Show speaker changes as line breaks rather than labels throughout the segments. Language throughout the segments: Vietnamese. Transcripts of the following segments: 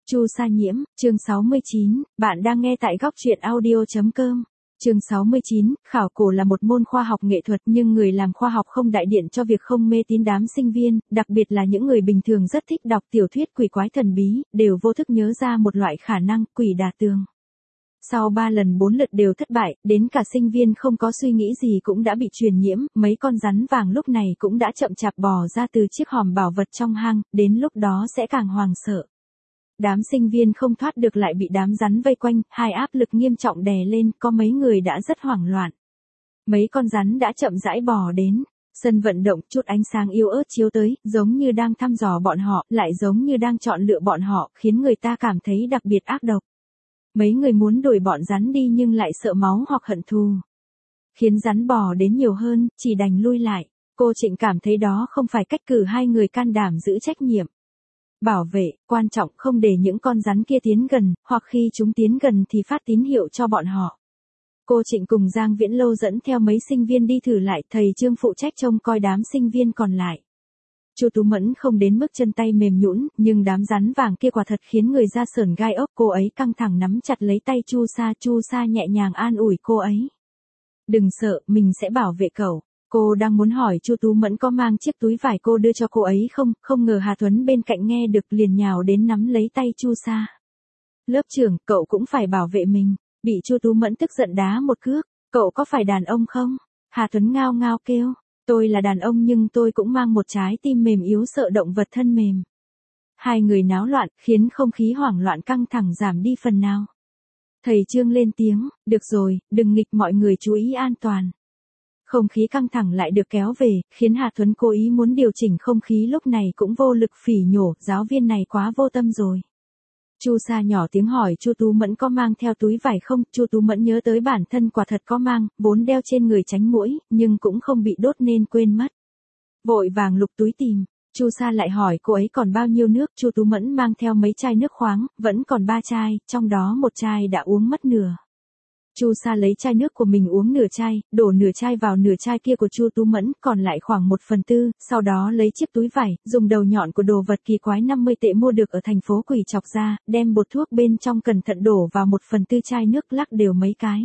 Chu Sa Nhiễm, chương 69, bạn đang nghe tại góc truyện audio.com. Chương 69, khảo cổ là một môn khoa học nghệ thuật nhưng người làm khoa học không đại diện cho việc không mê tín đám sinh viên, đặc biệt là những người bình thường rất thích đọc tiểu thuyết quỷ quái thần bí, đều vô thức nhớ ra một loại khả năng quỷ đả tường. Sau 3 lần 4 lượt đều thất bại, đến cả sinh viên không có suy nghĩ gì cũng đã bị truyền nhiễm, mấy con rắn vàng lúc này cũng đã chậm chạp bò ra từ chiếc hòm bảo vật trong hang, đến lúc đó sẽ càng hoảng sợ. Đám sinh viên không thoát được lại bị đám rắn vây quanh, hai áp lực nghiêm trọng đè lên, có mấy người đã rất hoảng loạn. Mấy con rắn đã chậm rãi bò đến. Sân vận động, chút ánh sáng yếu ớt chiếu tới, giống như đang thăm dò bọn họ, lại giống như đang chọn lựa bọn họ, khiến người ta cảm thấy đặc biệt ác độc. Mấy người muốn đuổi bọn rắn đi nhưng lại sợ máu hoặc hận thù. Khiến rắn bò đến nhiều hơn, chỉ đành lui lại. Cô Trịnh cảm thấy đó không phải cách cử hai người can đảm giữ trách nhiệm. Bảo vệ, quan trọng không để những con rắn kia tiến gần, hoặc khi chúng tiến gần thì phát tín hiệu cho bọn họ. Cô Trịnh cùng Giang Viễn Lâu dẫn theo mấy sinh viên đi thử lại, thầy Trương phụ trách trông coi đám sinh viên còn lại. Chu Tú Mẫn không đến mức chân tay mềm nhũn, nhưng đám rắn vàng kia quả thật khiến người da sởn gai ốc. Cô ấy căng thẳng nắm chặt lấy tay Chu Sa nhẹ nhàng an ủi cô ấy. Đừng sợ, mình sẽ bảo vệ cậu. Cô đang muốn hỏi Chu Tú Mẫn có mang chiếc túi vải cô đưa cho cô ấy không ngờ Hà Tuấn bên cạnh nghe được liền nhào đến nắm lấy tay Chu Sa. Lớp trưởng, cậu cũng phải bảo vệ mình. Bị Chu Tú Mẫn tức giận đá một cước. Cậu có phải đàn ông không? Hà Tuấn ngao ngao kêu. Tôi là đàn ông nhưng tôi cũng mang một trái tim mềm yếu sợ động vật thân mềm. Hai người náo loạn, khiến không khí hoảng loạn căng thẳng giảm đi phần nào. Thầy Trương lên tiếng, được rồi, đừng nghịch, mọi người chú ý an toàn. Không khí căng thẳng lại được kéo về, khiến Hà Tuấn cố ý muốn điều chỉnh không khí lúc này cũng vô lực phỉ nhổ, giáo viên này quá vô tâm rồi. Chu Sa nhỏ tiếng hỏi Chu Tú Mẫn có mang theo túi vải không. Chu Tú Mẫn nhớ tới bản thân quả thật có mang, vốn đeo trên người tránh muỗi, nhưng cũng không bị đốt nên quên mất. Vội vàng lục túi tìm. Chu Sa lại hỏi cô ấy còn bao nhiêu nước. Chu Tú Mẫn mang theo mấy chai nước khoáng, vẫn còn 3 chai, trong đó một chai đã uống mất nửa. Chu Sa lấy chai nước của mình uống nửa chai, đổ nửa chai vào nửa chai kia của Chu Tú Mẫn, còn lại khoảng 1/4, sau đó lấy chiếc túi vải, dùng đầu nhọn của đồ vật kỳ quái 50 tệ mua được ở thành phố Quỷ chọc ra, đem bột thuốc bên trong cẩn thận đổ vào 1/4 chai nước, lắc đều mấy cái.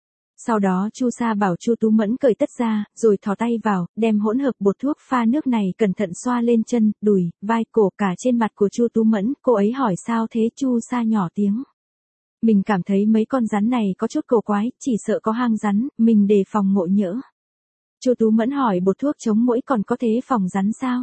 Sau đó Chu Sa bảo Chu Tú Mẫn cởi tất ra, rồi thò tay vào, đem hỗn hợp bột thuốc pha nước này cẩn thận xoa lên chân, đùi, vai, cổ, cả trên mặt của Chu Tú Mẫn. Cô ấy hỏi sao thế. Chu Sa nhỏ tiếng. Mình cảm thấy mấy con rắn này có chút cổ quái, chỉ sợ có hang rắn, mình đề phòng ngộ nhỡ. Chu Tú Mẫn hỏi bột thuốc chống muỗi còn có thể phòng rắn sao?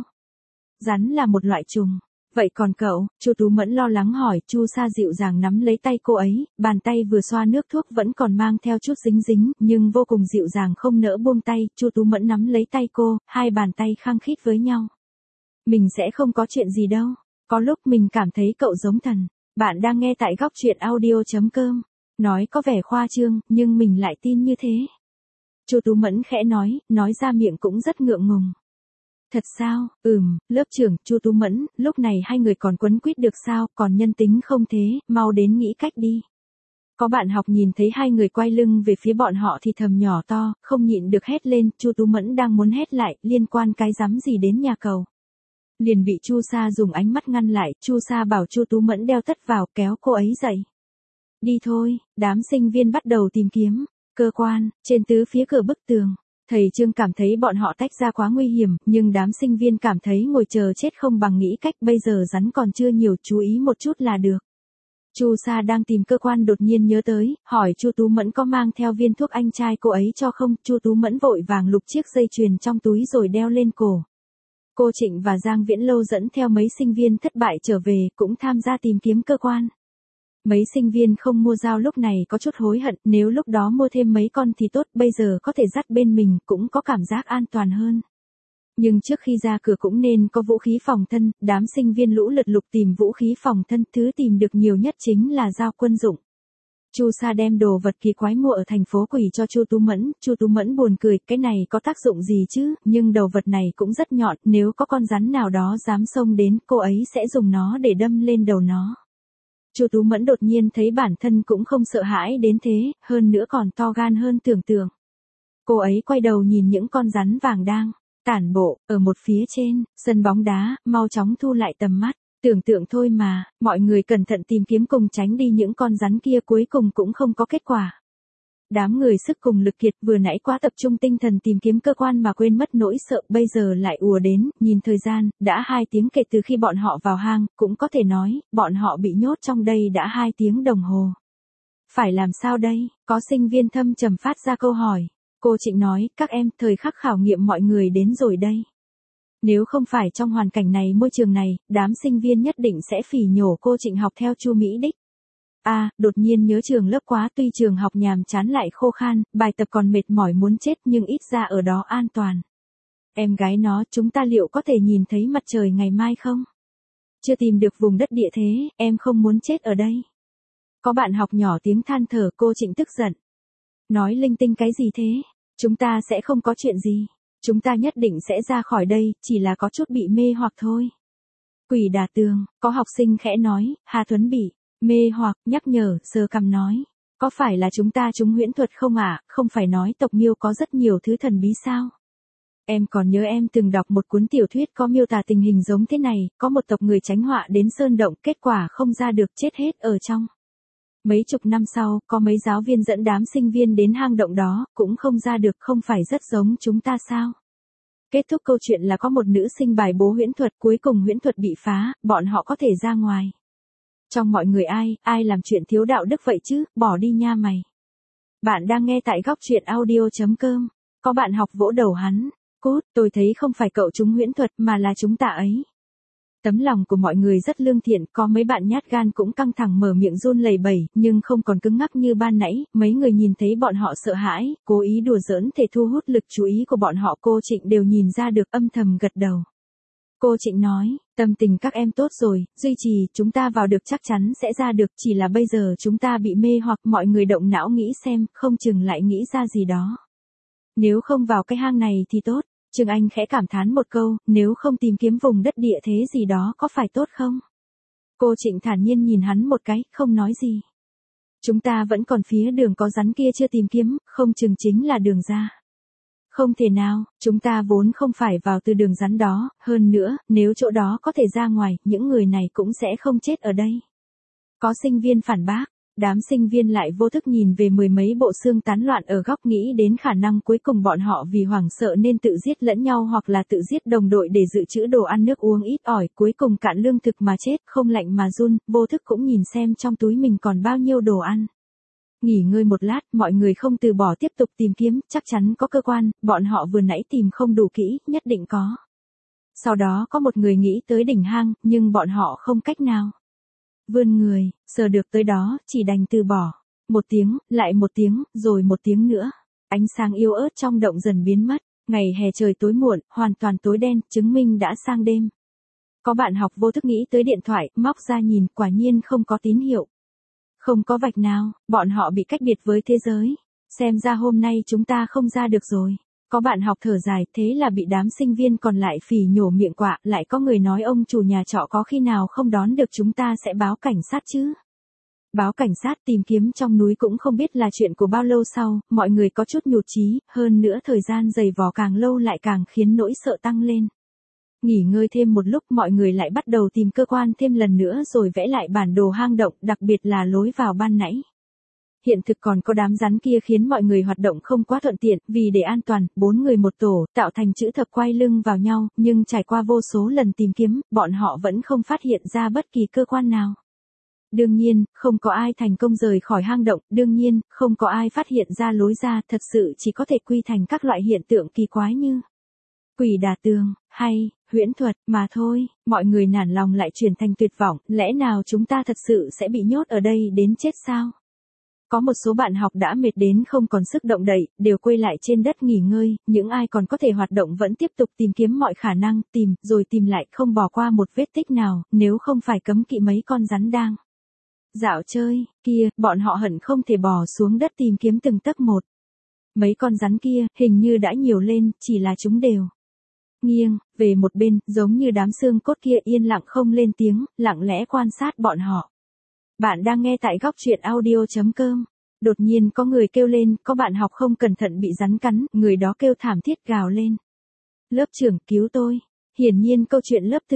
Rắn là một loại trùng. Vậy còn cậu? Chu Tú Mẫn lo lắng hỏi. Chu Sa dịu dàng nắm lấy tay cô ấy, bàn tay vừa xoa nước thuốc vẫn còn mang theo chút dính dính, nhưng vô cùng dịu dàng không nỡ buông tay. Chu Tú Mẫn nắm lấy tay cô, hai bàn tay khăng khít với nhau. Mình sẽ không có chuyện gì đâu. Có lúc mình cảm thấy cậu giống thần. Bạn đang nghe tại góc truyện audio.com. Nói có vẻ khoa trương, nhưng mình lại tin như thế. Chu Tú Mẫn khẽ nói ra miệng cũng rất ngượng ngùng. Thật sao? Lớp trưởng. Chu Tú Mẫn, lúc này hai người còn quấn quýt được sao, còn nhân tính không thế, mau đến nghĩ cách đi. Có bạn học nhìn thấy hai người quay lưng về phía bọn họ thì thầm nhỏ to, không nhịn được hét lên. Chu Tú Mẫn đang muốn hét lại, liên quan cái rắm gì đến nhà cầu. Liền bị Chu Sa dùng ánh mắt ngăn lại. Chu Sa bảo Chu Tú Mẫn đeo tất vào, kéo cô ấy dậy. Đi thôi. Đám sinh viên bắt đầu tìm kiếm cơ quan trên tứ phía cửa bức tường. Thầy Trương cảm thấy bọn họ tách ra quá nguy hiểm, nhưng đám sinh viên cảm thấy ngồi chờ chết không bằng nghĩ cách, bây giờ rắn còn chưa nhiều, chú ý một chút là được. Chu Sa đang tìm cơ quan đột nhiên nhớ tới, hỏi Chu Tú Mẫn có mang theo viên thuốc anh trai cô ấy cho không. Chu Tú Mẫn vội vàng lục chiếc dây chuyền trong túi rồi đeo lên cổ. Cô Trịnh và Giang Viễn Lâu dẫn theo mấy sinh viên thất bại trở về, cũng tham gia tìm kiếm cơ quan. Mấy sinh viên không mua dao lúc này có chút hối hận, nếu lúc đó mua thêm mấy con thì tốt, bây giờ có thể dắt bên mình, cũng có cảm giác an toàn hơn. Nhưng trước khi ra cửa cũng nên có vũ khí phòng thân. Đám sinh viên lũ lượt lục tìm vũ khí phòng thân, thứ tìm được nhiều nhất chính là dao quân dụng. Chu Sa đem đồ vật kỳ quái mua ở thành phố Quỷ cho Chu Tú Mẫn. Chu Tú Mẫn buồn cười, cái này có tác dụng gì chứ, nhưng đầu vật này cũng rất nhọn, nếu có con rắn nào đó dám xông đến, cô ấy sẽ dùng nó để đâm lên đầu nó. Chu Tú Mẫn đột nhiên thấy bản thân cũng không sợ hãi đến thế, hơn nữa còn to gan hơn tưởng tượng. Cô ấy quay đầu nhìn những con rắn vàng đang tản bộ ở một phía trên sân bóng đá, mau chóng thu lại tầm mắt. Tưởng tượng thôi mà, mọi người cẩn thận tìm kiếm cùng tránh đi những con rắn kia cuối cùng cũng không có kết quả. Đám người sức cùng lực kiệt vừa nãy quá tập trung tinh thần tìm kiếm cơ quan mà quên mất nỗi sợ bây giờ lại ùa đến, nhìn thời gian, đã 2 tiếng kể từ khi bọn họ vào hang, cũng có thể nói, bọn họ bị nhốt trong đây đã 2 tiếng đồng hồ. Phải làm sao đây? Có sinh viên thâm trầm phát ra câu hỏi. Cô Trịnh nói, các em, thời khắc khảo nghiệm mọi người đến rồi đây. Nếu không phải trong hoàn cảnh này môi trường này, đám sinh viên nhất định sẽ phỉ nhổ cô Trịnh học theo Chu Mỹ Đích. Đột nhiên nhớ trường lớp quá, tuy trường học nhàm chán lại khô khan, bài tập còn mệt mỏi muốn chết nhưng ít ra ở đó an toàn. Em gái nó, chúng ta liệu có thể nhìn thấy mặt trời ngày mai không? Chưa tìm được vùng đất địa thế, em không muốn chết ở đây. Có bạn học nhỏ tiếng than thở, cô Trịnh tức giận. Nói linh tinh cái gì thế? Chúng ta sẽ không có chuyện gì. Chúng ta nhất định sẽ ra khỏi đây, chỉ là có chút bị mê hoặc thôi. Quỷ đả tường, có học sinh khẽ nói, Hà Tuấn bị mê hoặc, nhắc nhở, sờ cằm nói. Có phải là chúng ta trúng huyễn thuật không ạ? Không phải nói tộc Miêu có rất nhiều thứ thần bí sao? Em còn nhớ em từng đọc một cuốn tiểu thuyết có miêu tả tình hình giống thế này, có một tộc người tránh họa đến sơn động, kết quả không ra được, chết hết ở trong. Mấy chục năm sau, có mấy giáo viên dẫn đám sinh viên đến hang động đó, cũng không ra được, không phải rất giống chúng ta sao? Kết thúc câu chuyện là có một nữ sinh bài bố huyễn thuật, cuối cùng huyễn thuật bị phá, bọn họ có thể ra ngoài. Trong mọi người ai làm chuyện thiếu đạo đức vậy chứ, bỏ đi nha mày. Bạn đang nghe tại góc truyện audio.com, có bạn học vỗ đầu hắn. Cút, tôi thấy không phải cậu trúng huyễn thuật mà là chúng ta ấy. Tấm lòng của mọi người rất lương thiện, có mấy bạn nhát gan cũng căng thẳng mở miệng run lẩy bẩy, nhưng không còn cứng ngắc như ban nãy, mấy người nhìn thấy bọn họ sợ hãi, cố ý đùa giỡn để thu hút lực chú ý của bọn họ, cô Trịnh đều nhìn ra được, âm thầm gật đầu. Cô Trịnh nói, tâm tình các em tốt rồi, duy trì, chúng ta vào được chắc chắn sẽ ra được, chỉ là bây giờ chúng ta bị mê hoặc, mọi người động não nghĩ xem, không chừng lại nghĩ ra gì đó. Nếu không vào cái hang này thì tốt. Trương Anh khẽ cảm thán một câu, nếu không tìm kiếm vùng đất địa thế gì đó có phải tốt không? Cô Trịnh thản nhiên nhìn hắn một cái, không nói gì. Chúng ta vẫn còn phía đường có rắn kia chưa tìm kiếm, không chừng chính là đường ra. Không thể nào, chúng ta vốn không phải vào từ đường rắn đó, hơn nữa, nếu chỗ đó có thể ra ngoài, những người này cũng sẽ không chết ở đây. Có sinh viên phản bác. Đám sinh viên lại vô thức nhìn về 10 mấy bộ xương tán loạn ở góc, nghĩ đến khả năng cuối cùng bọn họ vì hoảng sợ nên tự giết lẫn nhau hoặc là tự giết đồng đội để dự trữ đồ ăn nước uống ít ỏi, cuối cùng cạn lương thực mà chết, không lạnh mà run, vô thức cũng nhìn xem trong túi mình còn bao nhiêu đồ ăn. Nghỉ ngơi một lát, mọi người không từ bỏ tiếp tục tìm kiếm, chắc chắn có cơ quan, bọn họ vừa nãy tìm không đủ kỹ, nhất định có. Sau đó có một người nghĩ tới đỉnh hang, nhưng bọn họ không cách nào vươn người, sờ được tới đó, chỉ đành từ bỏ. Một tiếng, lại một tiếng, rồi một tiếng nữa. Ánh sáng yếu ớt trong động dần biến mất. Ngày hè trời tối muộn, hoàn toàn tối đen, chứng minh đã sang đêm. Có bạn học vô thức nghĩ tới điện thoại, móc ra nhìn, quả nhiên không có tín hiệu. Không có vạch nào, bọn họ bị cách biệt với thế giới. Xem ra hôm nay chúng ta không ra được rồi. Có bạn học thở dài, thế là bị đám sinh viên còn lại phỉ nhổ miệng quạ, lại có người nói ông chủ nhà trọ có khi nào không đón được chúng ta sẽ báo cảnh sát chứ. Báo cảnh sát, tìm kiếm trong núi cũng không biết là chuyện của bao lâu sau, mọi người có chút nhụt chí, hơn nữa thời gian dày vò càng lâu lại càng khiến nỗi sợ tăng lên. Nghỉ ngơi thêm một lúc, mọi người lại bắt đầu tìm cơ quan thêm lần nữa rồi vẽ lại bản đồ hang động, đặc biệt là lối vào ban nãy. Hiện thực còn có đám rắn kia khiến mọi người hoạt động không quá thuận tiện, vì để an toàn, 4 người một tổ, tạo thành chữ thập quay lưng vào nhau, nhưng trải qua vô số lần tìm kiếm, bọn họ vẫn không phát hiện ra bất kỳ cơ quan nào. Đương nhiên, không có ai thành công rời khỏi hang động, đương nhiên, không có ai phát hiện ra lối ra, thật sự chỉ có thể quy thành các loại hiện tượng kỳ quái như quỷ đả tường, hay huyễn thuật, mà thôi, mọi người nản lòng lại chuyển thành tuyệt vọng, lẽ nào chúng ta thật sự sẽ bị nhốt ở đây đến chết sao? Có một số bạn học đã mệt đến không còn sức động đậy, đều quay lại trên đất nghỉ ngơi, những ai còn có thể hoạt động vẫn tiếp tục tìm kiếm mọi khả năng, tìm, rồi tìm lại, không bỏ qua một vết tích nào, nếu không phải cấm kỵ mấy con rắn đang dạo chơi, kia, bọn họ hận không thể bò xuống đất tìm kiếm từng tấc một. Mấy con rắn kia, hình như đã nhiều lên, chỉ là chúng đều nghiêng về một bên, giống như đám xương cốt kia yên lặng không lên tiếng, lặng lẽ quan sát bọn họ. Bạn đang nghe tại góc truyện audio.com. Đột nhiên có người kêu lên, có bạn học không cẩn thận bị rắn cắn, người đó kêu thảm thiết gào lên. Lớp trưởng cứu tôi. Hiển nhiên câu chuyện lớp tường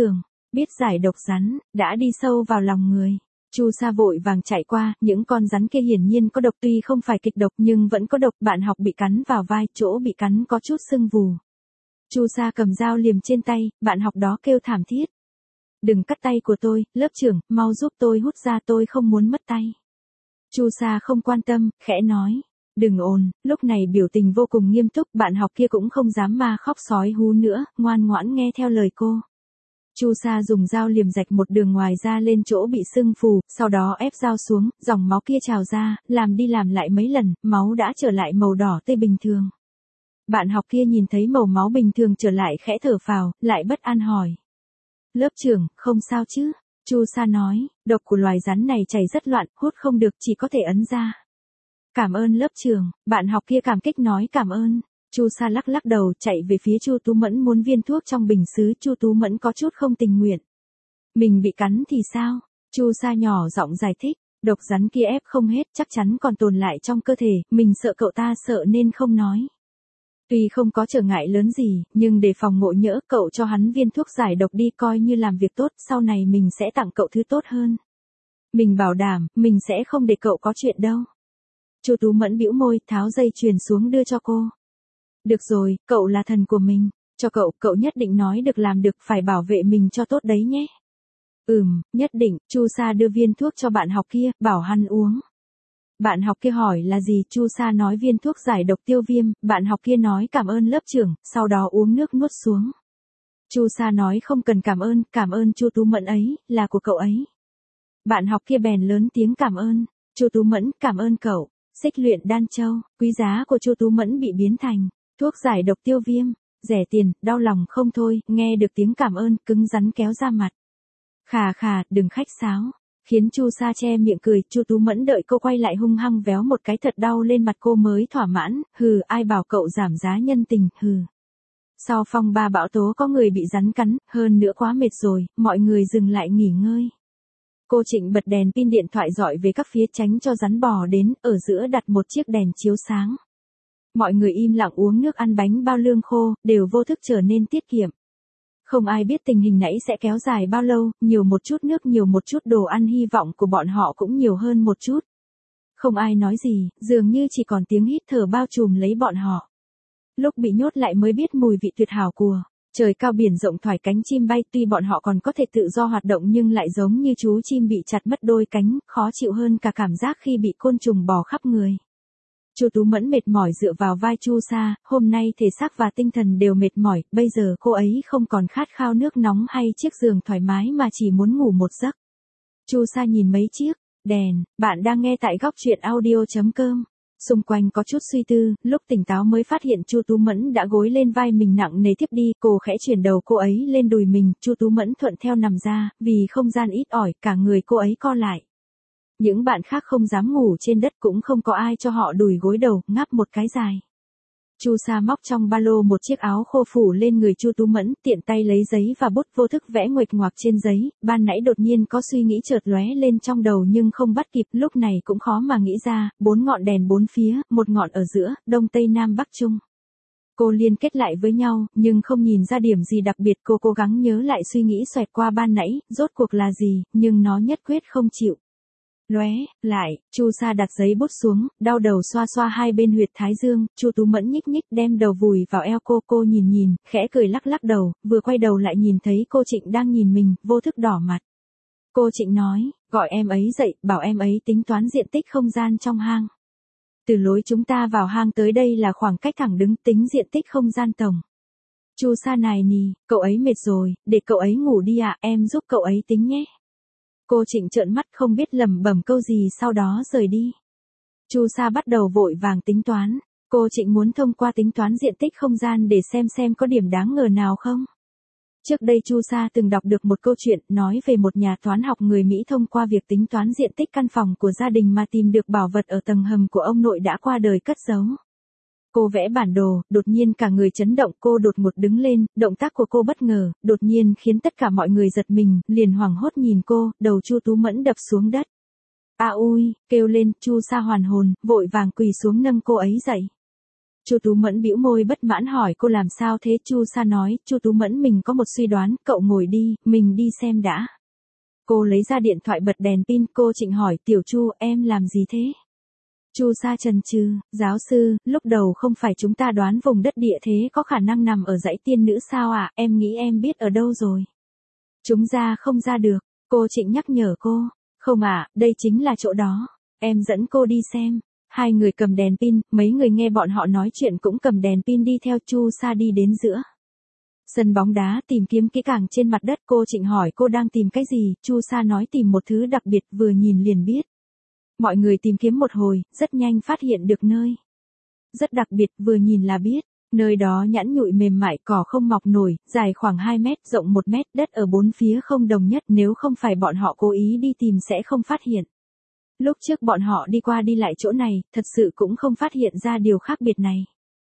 biết giải độc rắn, đã đi sâu vào lòng người. Chu Sa vội vàng chạy qua, những con rắn kia hiển nhiên có độc, tuy không phải kịch độc nhưng vẫn có độc. Bạn học bị cắn vào vai, chỗ bị cắn có chút sưng vù. Chu Sa cầm dao liềm trên tay, bạn học đó kêu thảm thiết. Đừng cắt tay của tôi, lớp trưởng, mau giúp tôi hút ra, tôi không muốn mất tay. Chu Sa không quan tâm, khẽ nói. Đừng ồn, lúc này biểu tình vô cùng nghiêm túc, bạn học kia cũng không dám ma khóc sói hú nữa, ngoan ngoãn nghe theo lời cô. Chu Sa dùng dao liềm rạch một đường ngoài da lên chỗ bị sưng phù, sau đó ép dao xuống, dòng máu kia trào ra, làm đi làm lại mấy lần, máu đã trở lại màu đỏ tươi bình thường. Bạn học kia nhìn thấy màu máu bình thường trở lại khẽ thở phào, lại bất an hỏi. Lớp trưởng, không sao chứ? Chu Sa nói, độc của loài rắn này chảy rất loạn, hút không được, chỉ có thể ấn ra. Cảm ơn lớp trưởng, bạn học kia cảm kích nói cảm ơn. Chu Sa lắc lắc đầu chạy về phía Chu Tú Mẫn muốn viên thuốc trong bình sứ. Chu Tú Mẫn có chút không tình nguyện. Mình bị cắn thì sao? Chu Sa nhỏ giọng giải thích, độc rắn kia ép không hết, chắc chắn còn tồn lại trong cơ thể, mình sợ cậu ta sợ nên không nói. Tuy không có trở ngại lớn gì, nhưng để phòng ngộ nhỡ, cậu cho hắn viên thuốc giải độc đi, coi như làm việc tốt, sau này mình sẽ tặng cậu thứ tốt hơn. Mình bảo đảm, mình sẽ không để cậu có chuyện đâu. Chu Tú Mẫn bĩu môi, tháo dây chuyền xuống đưa cho cô. Được rồi, cậu là thần của mình, cho cậu nhất định nói được làm được, phải bảo vệ mình cho tốt đấy nhé. Nhất định. Chu Sa đưa viên thuốc cho bạn học kia, bảo hắn uống. Bạn học kia hỏi là gì, Chu Sa nói viên thuốc giải độc tiêu viêm, bạn học kia nói cảm ơn lớp trưởng, sau đó uống nước nuốt xuống. Chu Sa nói không cần cảm ơn Chu Tú Mẫn ấy, là của cậu ấy. Bạn học kia bèn lớn tiếng cảm ơn. Chu Tú Mẫn, cảm ơn cậu. Xích luyện đan châu, quý giá của Chu Tú Mẫn bị biến thành thuốc giải độc tiêu viêm, rẻ tiền, đau lòng không thôi, nghe được tiếng cảm ơn, cứng rắn kéo ra mặt. Khà, đừng khách sáo, khiến Chu Sa che miệng cười. Chu Tú Mẫn đợi cô quay lại hung hăng véo một cái thật đau lên mặt cô mới thỏa mãn, ai bảo cậu giảm giá nhân tình, Sau phong ba bão tố có người bị rắn cắn, hơn nữa quá mệt rồi, mọi người dừng lại nghỉ ngơi. Cô Trịnh bật đèn pin điện thoại dọi về các phía tránh cho rắn bò đến, ở giữa đặt một chiếc đèn chiếu sáng. Mọi người im lặng uống nước, ăn bánh bao lương khô, đều vô thức trở nên tiết kiệm. Không ai biết tình hình nãy sẽ kéo dài bao lâu, nhiều một chút nước, nhiều một chút đồ ăn, hy vọng của bọn họ cũng nhiều hơn một chút. Không ai nói gì, dường như chỉ còn tiếng hít thở bao trùm lấy bọn họ. Lúc bị nhốt lại mới biết mùi vị tuyệt hảo của trời cao biển rộng, thoải cánh chim bay. Tuy bọn họ còn có thể tự do hoạt động nhưng lại giống như chú chim bị chặt mất đôi cánh, khó chịu hơn cả cảm giác khi bị côn trùng bò khắp người. Chu Tú Mẫn mệt mỏi dựa vào vai Chu Sa, hôm nay thể xác và tinh thần đều mệt mỏi, bây giờ cô ấy không còn khát khao nước nóng hay chiếc giường thoải mái mà chỉ muốn ngủ một giấc. Chu Sa nhìn mấy chiếc đèn, bạn đang nghe tại góc truyện audio.com. Xung quanh có chút suy tư, lúc tỉnh táo mới phát hiện Chu Tú Mẫn đã gối lên vai mình nặng nề tiếp đi, cô khẽ chuyển đầu cô ấy lên đùi mình, Chu Tú Mẫn thuận theo nằm ra, vì không gian ít ỏi, cả người cô ấy co lại. Những bạn khác không dám ngủ trên đất, cũng không có ai cho họ đùi gối đầu, ngáp một cái dài. Chu Sa móc trong ba lô một chiếc áo khô phủ lên người Chu Tú Mẫn, tiện tay lấy giấy và bút vô thức vẽ nguệch ngoạc trên giấy. Ban nãy đột nhiên có suy nghĩ chợt lóe lên trong đầu nhưng không bắt kịp, lúc này cũng khó mà nghĩ ra, 4 ngọn đèn 4 phía, một ngọn ở giữa, đông tây nam bắc trung. Cô liên kết lại với nhau, nhưng không nhìn ra điểm gì đặc biệt. Cô cố gắng nhớ lại suy nghĩ xoẹt qua ban nãy, rốt cuộc là gì, nhưng nó nhất quyết không chịu lóe lại. Chu Sa đặt giấy bút xuống, đau đầu xoa xoa hai bên huyệt thái dương. Chu Tú Mẫn nhích nhích đem đầu vùi vào eo cô nhìn, khẽ cười lắc lắc đầu, vừa quay đầu lại nhìn thấy cô Trịnh đang nhìn mình, vô thức đỏ mặt. Cô Trịnh nói, gọi em ấy dậy, bảo em ấy tính toán diện tích không gian trong hang. Từ lối chúng ta vào hang tới đây là khoảng cách thẳng đứng, tính diện tích không gian tổng. Chu Sa nài nì, cậu ấy mệt rồi, để cậu ấy ngủ đi ạ, em giúp cậu ấy tính nhé. Cô Trịnh trợn mắt không biết lẩm bẩm câu gì, sau đó rời đi. Chu Sa bắt đầu vội vàng tính toán. Cô Trịnh muốn thông qua tính toán diện tích không gian để xem có điểm đáng ngờ nào không. Trước đây Chu Sa từng đọc được một câu chuyện nói về một nhà toán học người Mỹ thông qua việc tính toán diện tích căn phòng của gia đình mà tìm được bảo vật ở tầng hầm của ông nội đã qua đời cất giấu. Cô vẽ bản đồ, đột nhiên cả người chấn động, cô đột ngột đứng lên, động tác của cô bất ngờ, đột nhiên khiến tất cả mọi người giật mình, liền hoảng hốt nhìn cô, đầu Chu Tú Mẫn đập xuống đất. A ui, kêu lên, Chu Sa hoàn hồn, vội vàng quỳ xuống nâng cô ấy dậy. Chu Tú Mẫn bĩu môi bất mãn hỏi cô làm sao thế. Chu Sa nói, Chu Tú Mẫn mình có một suy đoán, cậu ngồi đi, mình đi xem đã. Cô lấy ra điện thoại bật đèn pin, cô Trịnh hỏi, Tiểu Chu, em làm gì thế? Chu Sa chần chừ, giáo sư, lúc đầu không phải chúng ta đoán vùng đất địa thế có khả năng nằm ở dãy tiên nữ sao ạ, em nghĩ em biết ở đâu rồi. Chúng ra không ra được, cô Trịnh nhắc nhở cô, không ạ, đây chính là chỗ đó, em dẫn cô đi xem. Hai người cầm đèn pin, mấy người nghe bọn họ nói chuyện cũng cầm đèn pin đi theo. Chu Sa đi đến giữa sân bóng đá tìm kiếm kỹ càng trên mặt đất. Cô Trịnh hỏi cô đang tìm cái gì, Chu Sa nói tìm một thứ đặc biệt vừa nhìn liền biết. Mọi người tìm kiếm một hồi, rất nhanh phát hiện được nơi rất đặc biệt, vừa nhìn là biết. Nơi đó nhẵn nhụi mềm mại, cỏ không mọc nổi, dài khoảng 2 mét, rộng 1 mét, đất ở bốn phía không đồng nhất, nếu không phải bọn họ cố ý đi tìm sẽ không phát hiện. Lúc trước bọn họ đi qua đi lại chỗ này, thật sự cũng không phát hiện ra điều khác biệt này.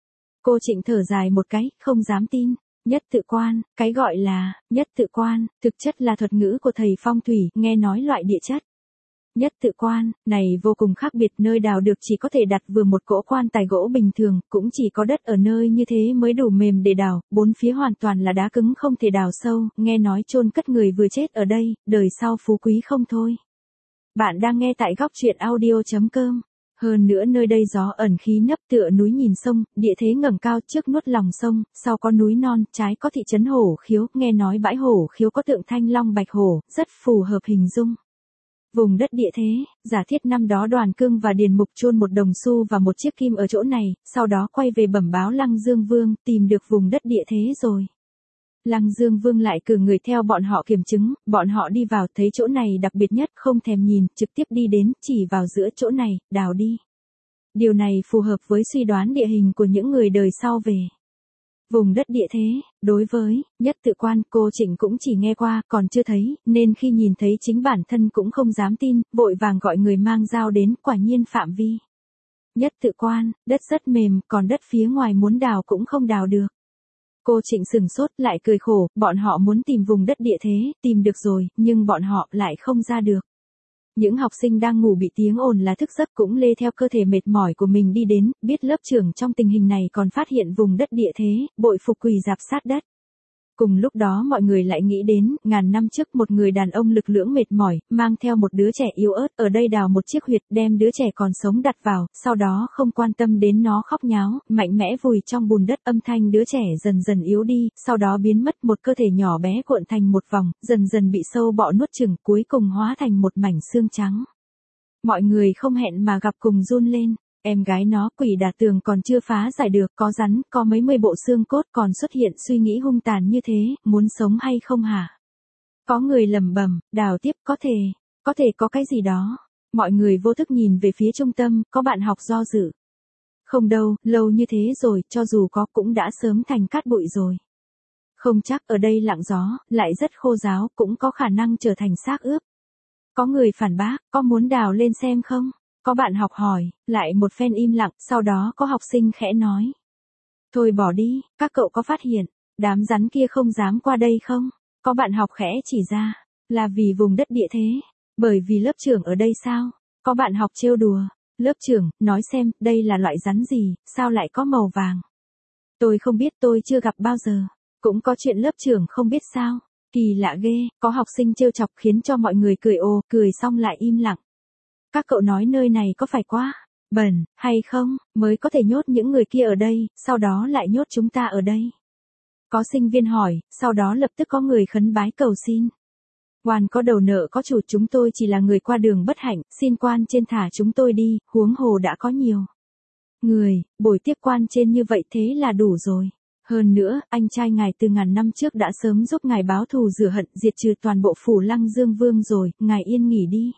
Cô Trịnh thở dài một cái, không dám tin. Nhất tự quan, cái gọi là nhất tự quan, thực chất là thuật ngữ của thầy phong thủy, nghe nói loại địa chất. Nhất tự quan, này vô cùng khác biệt, nơi đào được chỉ có thể đặt vừa một cỗ quan tài gỗ bình thường, cũng chỉ có đất ở nơi như thế mới đủ mềm để đào, bốn phía hoàn toàn là đá cứng không thể đào sâu, nghe nói chôn cất người vừa chết ở đây, đời sau phú quý không thôi. Bạn đang nghe tại góc truyện audio.com. Hơn nữa nơi đây gió ẩn khí nấp, tựa núi nhìn sông, địa thế ngẩng cao, trước nuốt lòng sông, sau có núi non, trái có thị trấn Hổ Khiếu, nghe nói bãi Hổ Khiếu có tượng thanh long bạch hổ, rất phù hợp hình dung. Vùng đất địa thế, giả thiết năm đó Đoàn Cương và Điền Mục chôn một đồng xu và một chiếc kim ở chỗ này, sau đó quay về bẩm báo Lăng Dương Vương, tìm được vùng đất địa thế rồi. Lăng Dương Vương lại cử người theo bọn họ kiểm chứng, bọn họ đi vào thấy chỗ này đặc biệt nhất, không thèm nhìn, trực tiếp đi đến, chỉ vào giữa chỗ này, đào đi. Điều này phù hợp với suy đoán địa hình của những người đời sau về vùng đất địa thế. Đối với nhất tự quan, cô Trịnh cũng chỉ nghe qua, còn chưa thấy, nên khi nhìn thấy chính bản thân cũng không dám tin, vội vàng gọi người mang dao đến, quả nhiên phạm vi nhất tự quan, đất rất mềm, còn đất phía ngoài muốn đào cũng không đào được. Cô Trịnh sừng sốt, lại cười khổ, bọn họ muốn tìm vùng đất địa thế, tìm được rồi, nhưng bọn họ lại không ra được. Những học sinh đang ngủ bị tiếng ồn là thức giấc cũng lê theo cơ thể mệt mỏi của mình đi đến, biết lớp trưởng trong tình hình này còn phát hiện vùng đất địa thế, bội phục quỳ rạp sát đất. Cùng lúc đó mọi người lại nghĩ đến, ngàn năm trước một người đàn ông lực lưỡng mệt mỏi, mang theo một đứa trẻ yếu ớt, ở đây đào một chiếc huyệt, đem đứa trẻ còn sống đặt vào, sau đó không quan tâm đến nó khóc nháo, mạnh mẽ vùi trong bùn đất, âm thanh đứa trẻ dần dần yếu đi, sau đó biến mất, một cơ thể nhỏ bé cuộn thành một vòng, dần dần bị sâu bọ nuốt chửng, cuối cùng hóa thành một mảnh xương trắng. Mọi người không hẹn mà gặp cùng run lên. Em gái nó, quỷ đả tường còn chưa phá giải được, có rắn, có mấy mươi bộ xương cốt, còn xuất hiện suy nghĩ hung tàn như thế, muốn sống hay không hả? Có người lẩm bẩm, đào tiếp, có thể có cái gì đó. Mọi người vô thức nhìn về phía trung tâm, có bạn học do dự. Không đâu, lâu như thế rồi, cho dù có cũng đã sớm thành cát bụi rồi. Không chắc, ở đây lặng gió, lại rất khô ráo, cũng có khả năng trở thành xác ướp. Có người phản bác, có muốn đào lên xem không? Có bạn học hỏi, lại một phen im lặng, sau đó có học sinh khẽ nói. Thôi bỏ đi, các cậu có phát hiện, đám rắn kia không dám qua đây không? Có bạn học khẽ chỉ ra, là vì vùng đất địa thế, bởi vì lớp trưởng ở đây sao? Có bạn học trêu đùa, lớp trưởng, nói xem, đây là loại rắn gì, sao lại có màu vàng? Tôi không biết, tôi chưa gặp bao giờ, cũng có chuyện lớp trưởng không biết sao? Kỳ lạ ghê, có học sinh trêu chọc khiến cho mọi người cười ồ, cười xong lại im lặng. Các cậu nói nơi này có phải quá bẩn, hay không, mới có thể nhốt những người kia ở đây, sau đó lại nhốt chúng ta ở đây? Có sinh viên hỏi, sau đó lập tức có người khấn bái cầu xin. Quan có đầu nợ có chủ, chúng tôi chỉ là người qua đường bất hạnh, xin quan trên thả chúng tôi đi, huống hồ đã có nhiều người bồi tiếp quan trên như vậy, thế là đủ rồi. Hơn nữa, anh trai ngài từ ngàn năm trước đã sớm giúp ngài báo thù rửa hận, diệt trừ toàn bộ phủ Lăng Dương Vương rồi, ngài yên nghỉ đi.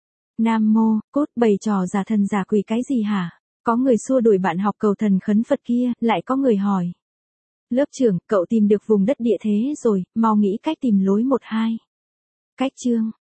Nam mô, cốt, bày trò giả thần giả quỷ cái gì hả? Có người xua đuổi bạn học cầu thần khấn Phật kia, lại có người hỏi. Lớp trưởng, cậu tìm được vùng đất địa thế rồi, mau nghĩ cách tìm lối 1-2. Cách chương.